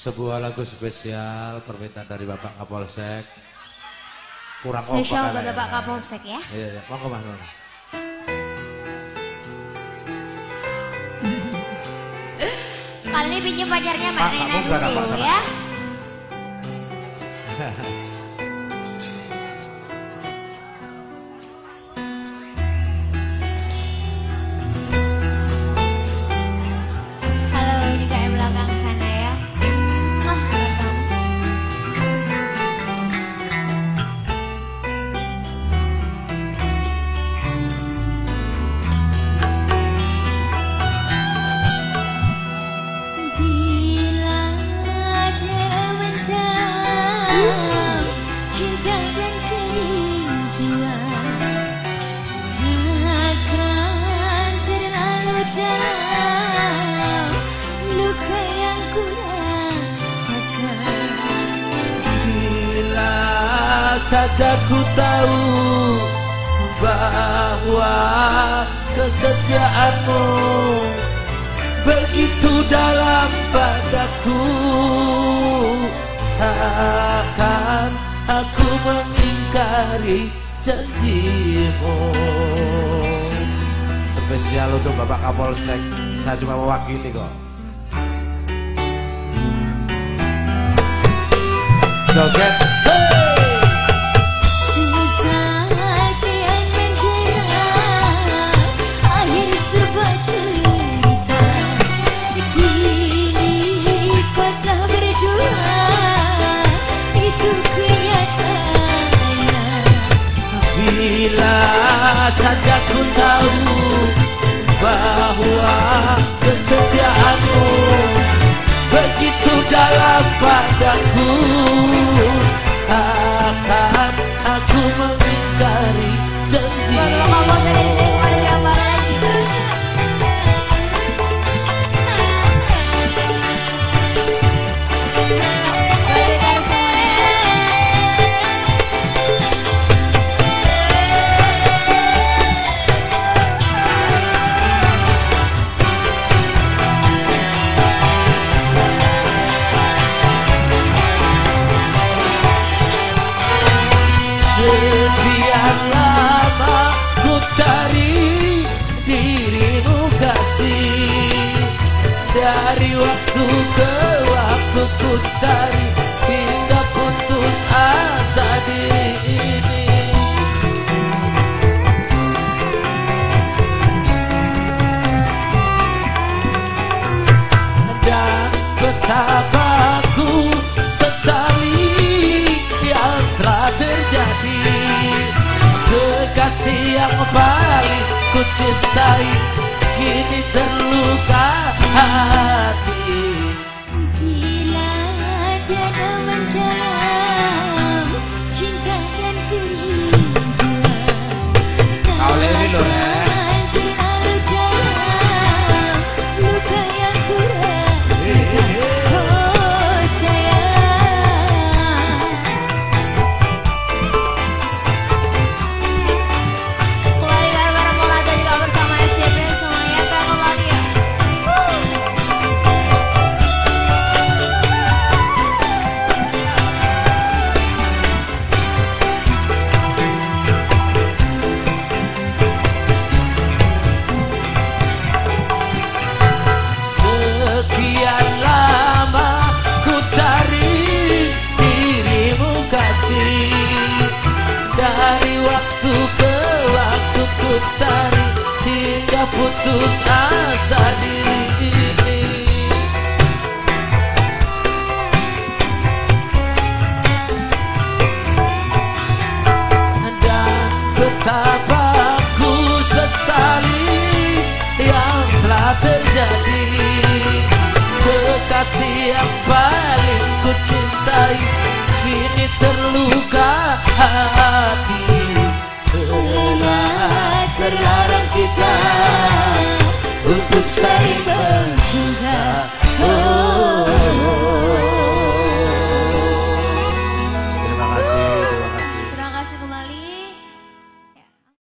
Sebuah lagu spesial permintaan dari Bapak Kapolsek. Kurang spesial buat Bapak Kapolsek ya. Iya, monggo Mas. Kali ini pinjam pacarnya Mbak Nena dulu ya. Saja ku tahu bahwa kesetiaanmu begitu dalam padaku, takkan aku mengingkari janjimu. Spesial untuk Bapak Kapolsek, saya cuma mewakili kok. Joget. Bila saja ku tahu bahwa kesetiaanmu begitu dalam padaku, akan aku mengingkari janji. Sekian lama ku cari dirimu kasih, dari waktu ke waktu ku cari hingga putus asa diri ini. Dan betapa ku sesali yang telah terjadi, kekasih yang paling ku cintai kini terluka hati. Bila tiada mendalam cinta dan kerinduan, Kali loh ya. terlalu dalam luka yang ku rasakan. Oh sayang, kembali bareng-bareng Molada juga bersama SCP semuanya kan kembali ya. Sekian lama ku cari dirimu kasih, dari waktu ke waktu ku cari hingga putus asa diri ini. Dan betapa ku sesali yang telah terjadi, kekasih yang paling ku cintai kini terluka hati. Telah terlarang kita